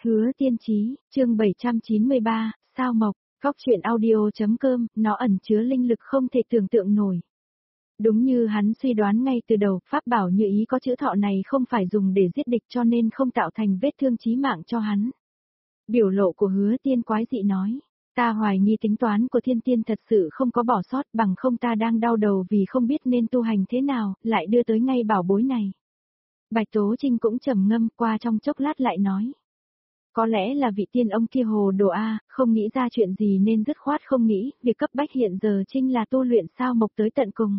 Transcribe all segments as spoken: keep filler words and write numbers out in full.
Hứa Tiên Chí, chương bảy trăm chín mươi ba, Sao Mộc, Góc truyện audio.com, nó ẩn chứa linh lực không thể tưởng tượng nổi. Đúng như hắn suy đoán ngay từ đầu, pháp bảo như ý có chữ thọ này không phải dùng để giết địch cho nên không tạo thành vết thương chí mạng cho hắn. Biểu lộ của Hứa Tiên quái dị nói, ta hoài nghi tính toán của thiên tiên thật sự không có bỏ sót, bằng không ta đang đau đầu vì không biết nên tu hành thế nào, lại đưa tới ngay bảo bối này. Bạch Tố Trinh cũng trầm ngâm qua trong chốc lát lại nói. Có lẽ là vị tiên ông kia hồ đồ A, không nghĩ ra chuyện gì nên dứt khoát không nghĩ, việc cấp bách hiện giờ Trinh là tu luyện sao mộc tới tận cùng.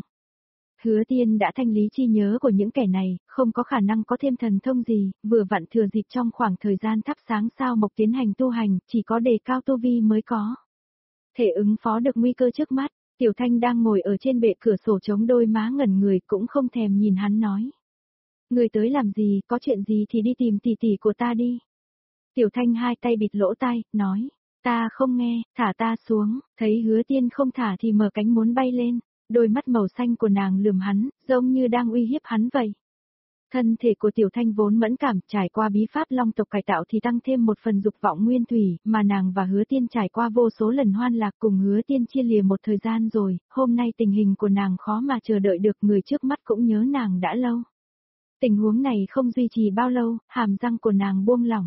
Hứa Tiên đã thanh lý chi nhớ của những kẻ này, không có khả năng có thêm thần thông gì, vừa vặn thừa dịp trong khoảng thời gian thắp sáng sao mộc tiến hành tu hành, chỉ có đề cao tu vi mới có. Thể ứng phó được nguy cơ trước mắt, Tiểu Thanh đang ngồi ở trên bệ cửa sổ chống đôi má ngẩn người cũng không thèm nhìn hắn nói. Người tới làm gì, có chuyện gì thì đi tìm tỷ tỷ của ta đi. Tiểu Thanh hai tay bịt lỗ tai, nói, ta không nghe, thả ta xuống, thấy Hứa Tiên không thả thì mở cánh muốn bay lên, đôi mắt màu xanh của nàng lườm hắn, giống như đang uy hiếp hắn vậy. Thân thể của Tiểu Thanh vốn mẫn cảm, trải qua bí pháp long tộc cải tạo thì tăng thêm một phần dục vọng nguyên thủy, mà nàng và Hứa Tiên trải qua vô số lần hoan lạc cùng Hứa Tiên chia lìa một thời gian rồi, hôm nay tình hình của nàng khó mà chờ đợi được, người trước mắt cũng nhớ nàng đã lâu. Tình huống này không duy trì bao lâu, hàm răng của nàng buông lỏng.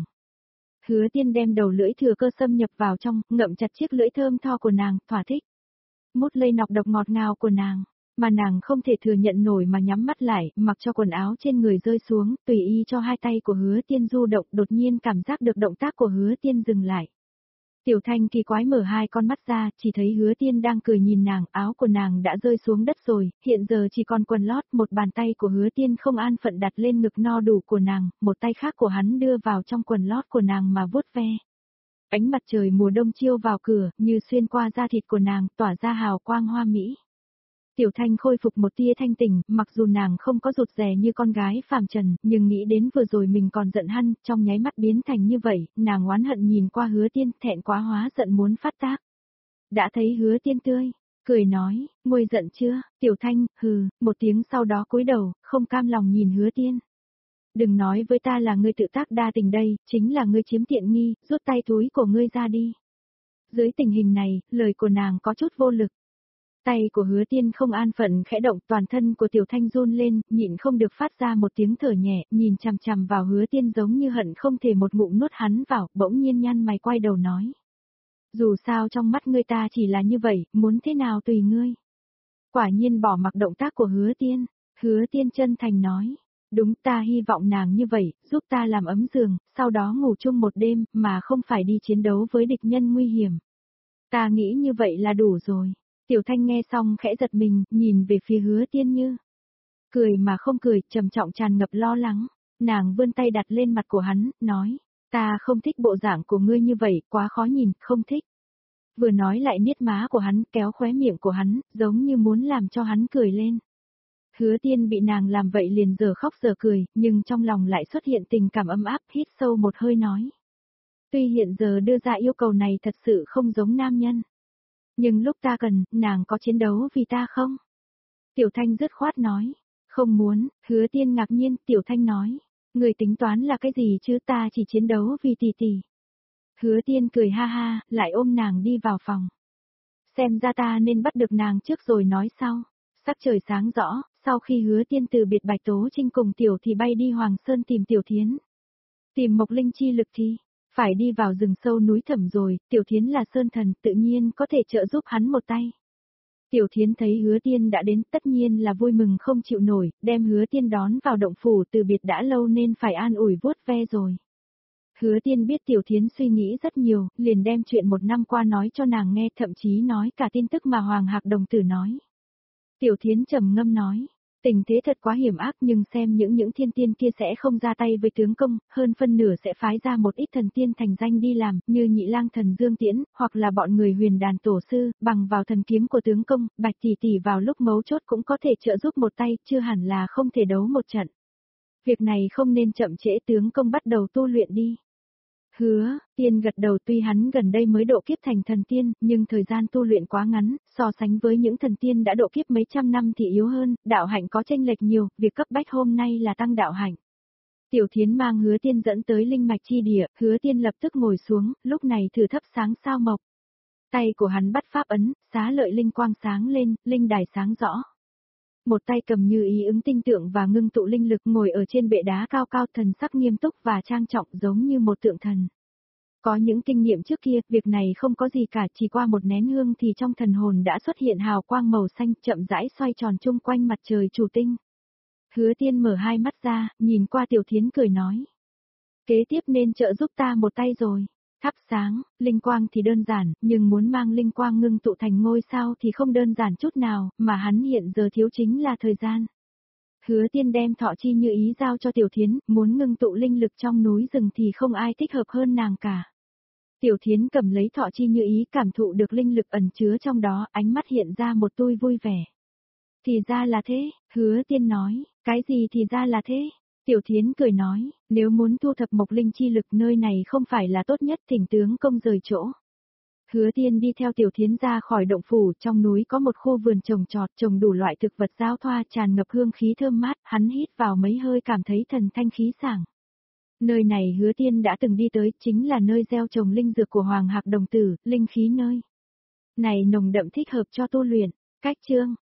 Hứa Tiên đem đầu lưỡi thừa cơ xâm nhập vào trong, ngậm chặt chiếc lưỡi thơm tho của nàng, thỏa thích. Mút lây nọc độc ngọt ngào của nàng, mà nàng không thể thừa nhận nổi mà nhắm mắt lại, mặc cho quần áo trên người rơi xuống, tùy y cho hai tay của Hứa Tiên du động, đột nhiên cảm giác được động tác của Hứa Tiên dừng lại. Tiểu Thanh kỳ quái mở hai con mắt ra, chỉ thấy Hứa Tiên đang cười nhìn nàng, áo của nàng đã rơi xuống đất rồi, hiện giờ chỉ còn quần lót, một bàn tay của Hứa Tiên không an phận đặt lên ngực no đủ của nàng, một tay khác của hắn đưa vào trong quần lót của nàng mà vuốt ve. Ánh mặt trời mùa đông chiếu vào cửa, như xuyên qua da thịt của nàng, tỏa ra hào quang hoa mỹ. Tiểu Thanh khôi phục một tia thanh tỉnh, mặc dù nàng không có rụt rè như con gái phàm trần, nhưng nghĩ đến vừa rồi mình còn giận hăn, trong nháy mắt biến thành như vậy, nàng oán hận nhìn qua Hứa Tiên, thẹn quá hóa giận muốn phát tác. Đã thấy Hứa Tiên tươi, cười nói, nguôi giận chưa, Tiểu Thanh, hừ, một tiếng sau đó cúi đầu, không cam lòng nhìn Hứa Tiên. Đừng nói với ta là ngươi tự tác đa tình đây, chính là ngươi chiếm tiện nghi, rút tay túi của ngươi ra đi. Dưới tình hình này, lời của nàng có chút vô lực. Tay của Hứa Tiên không an phận khẽ động, toàn thân của Tiểu Thanh run lên, nhịn không được phát ra một tiếng thở nhẹ, nhìn chằm chằm vào Hứa Tiên giống như hận không thể một ngụm nuốt hắn vào, bỗng nhiên nhăn mày quay đầu nói. Dù sao trong mắt ngươi ta chỉ là như vậy, muốn thế nào tùy ngươi. Quả nhiên bỏ mặc động tác của Hứa Tiên, Hứa Tiên chân thành nói. Đúng, ta hy vọng nàng như vậy, giúp ta làm ấm giường, sau đó ngủ chung một đêm, mà không phải đi chiến đấu với địch nhân nguy hiểm. Ta nghĩ như vậy là đủ rồi. Tiểu Thanh nghe xong khẽ giật mình, nhìn về phía Hứa Tiên như. Cười mà không cười, trầm trọng tràn ngập lo lắng. Nàng vươn tay đặt lên mặt của hắn, nói, ta không thích bộ dạng của ngươi như vậy, quá khó nhìn, không thích. Vừa nói lại niết má của hắn, kéo khóe miệng của hắn, giống như muốn làm cho hắn cười lên. Hứa Tiên bị nàng làm vậy liền giờ khóc giờ cười, nhưng trong lòng lại xuất hiện tình cảm ấm áp, hít sâu một hơi nói. Tuy hiện giờ đưa ra yêu cầu này thật sự không giống nam nhân. Nhưng lúc ta cần, nàng có chiến đấu vì ta không? Tiểu Thanh dứt khoát nói. Không muốn, Hứa Tiên ngạc nhiên, Tiểu Thanh nói. Người tính toán là cái gì chứ, ta chỉ chiến đấu vì tỷ tỷ. Hứa Tiên cười ha ha, lại ôm nàng đi vào phòng. Xem ra ta nên bắt được nàng trước rồi nói sau. Sắc trời sáng rõ, sau khi Hứa Tiên từ biệt Bạch Tố Trinh cùng Tiểu thì bay đi Hoàng Sơn tìm Tiểu Thiến. Tìm Mộc Linh chi lực thì, phải đi vào rừng sâu núi thẳm rồi, Tiểu Thiến là sơn thần, tự nhiên có thể trợ giúp hắn một tay. Tiểu Thiến thấy Hứa Tiên đã đến, tất nhiên là vui mừng không chịu nổi, đem Hứa Tiên đón vào động phủ, từ biệt đã lâu nên phải an ủi vuốt ve rồi. Hứa Tiên biết Tiểu Thiến suy nghĩ rất nhiều, liền đem chuyện một năm qua nói cho nàng nghe, thậm chí nói cả tin tức mà Hoàng Hạc đồng tử nói. Tiểu Thiến trầm ngâm nói, tình thế thật quá hiểm ác, nhưng xem những những thiên tiên kia sẽ không ra tay với tướng công, hơn phân nửa sẽ phái ra một ít thần tiên thành danh đi làm, như Nhị Lang Thần Dương Tiễn, hoặc là bọn người Huyền Đàn tổ sư, bằng vào thần kiếm của tướng công, Bạch tỷ tỷ vào lúc mấu chốt cũng có thể trợ giúp một tay, chưa hẳn là không thể đấu một trận. Việc này không nên chậm trễ, tướng công bắt đầu tu luyện đi. Hứa Tiên gật đầu, tuy hắn gần đây mới độ kiếp thành thần tiên, nhưng thời gian tu luyện quá ngắn, so sánh với những thần tiên đã độ kiếp mấy trăm năm thì yếu hơn, đạo hạnh có chênh lệch nhiều, việc cấp bách hôm nay là tăng đạo hạnh. Tiểu Thiến mang Hứa Tiên dẫn tới linh mạch chi địa, Hứa Tiên lập tức ngồi xuống, lúc này thử thắp sáng sao mộc. Tay của hắn bắt pháp ấn, xá lợi linh quang sáng lên, linh đài sáng rõ. Một tay cầm như ý ứng tinh tượng và ngưng tụ linh lực ngồi ở trên bệ đá cao cao, thần sắc nghiêm túc và trang trọng giống như một tượng thần. Có những kinh nghiệm trước kia, việc này không có gì cả, chỉ qua một nén hương thì trong thần hồn đã xuất hiện hào quang màu xanh chậm rãi xoay tròn chung quanh mặt trời chủ tinh. Hứa Tiên mở hai mắt ra, nhìn qua Tiểu Thiến cười nói. Kế tiếp nên trợ giúp ta một tay rồi. Thắp sáng, linh quang thì đơn giản, nhưng muốn mang linh quang ngưng tụ thành ngôi sao thì không đơn giản chút nào, mà hắn hiện giờ thiếu chính là thời gian. Hứa Tiên đem thọ chi như ý giao cho Tiểu Thiến, muốn ngưng tụ linh lực trong núi rừng thì không ai thích hợp hơn nàng cả. Tiểu Thiến cầm lấy thọ chi như ý, cảm thụ được linh lực ẩn chứa trong đó, ánh mắt hiện ra một tui vui vẻ. Thì ra là thế, Hứa Tiên nói, cái gì thì ra là thế? Tiểu Thiến cười nói, nếu muốn thu thập mộc linh chi lực nơi này không phải là tốt nhất, thỉnh tướng công rời chỗ. Hứa Tiên đi theo Tiểu Thiến ra khỏi động phủ, trong núi có một khu vườn trồng trọt, trồng đủ loại thực vật giao thoa tràn ngập hương khí thơm mát, hắn hít vào mấy hơi cảm thấy thần thanh khí sảng. Nơi này Hứa Tiên đã từng đi tới, chính là nơi gieo trồng linh dược của Hoàng Hạc Đồng Tử, linh khí nơi này nồng đậm thích hợp cho tu luyện. Cách chương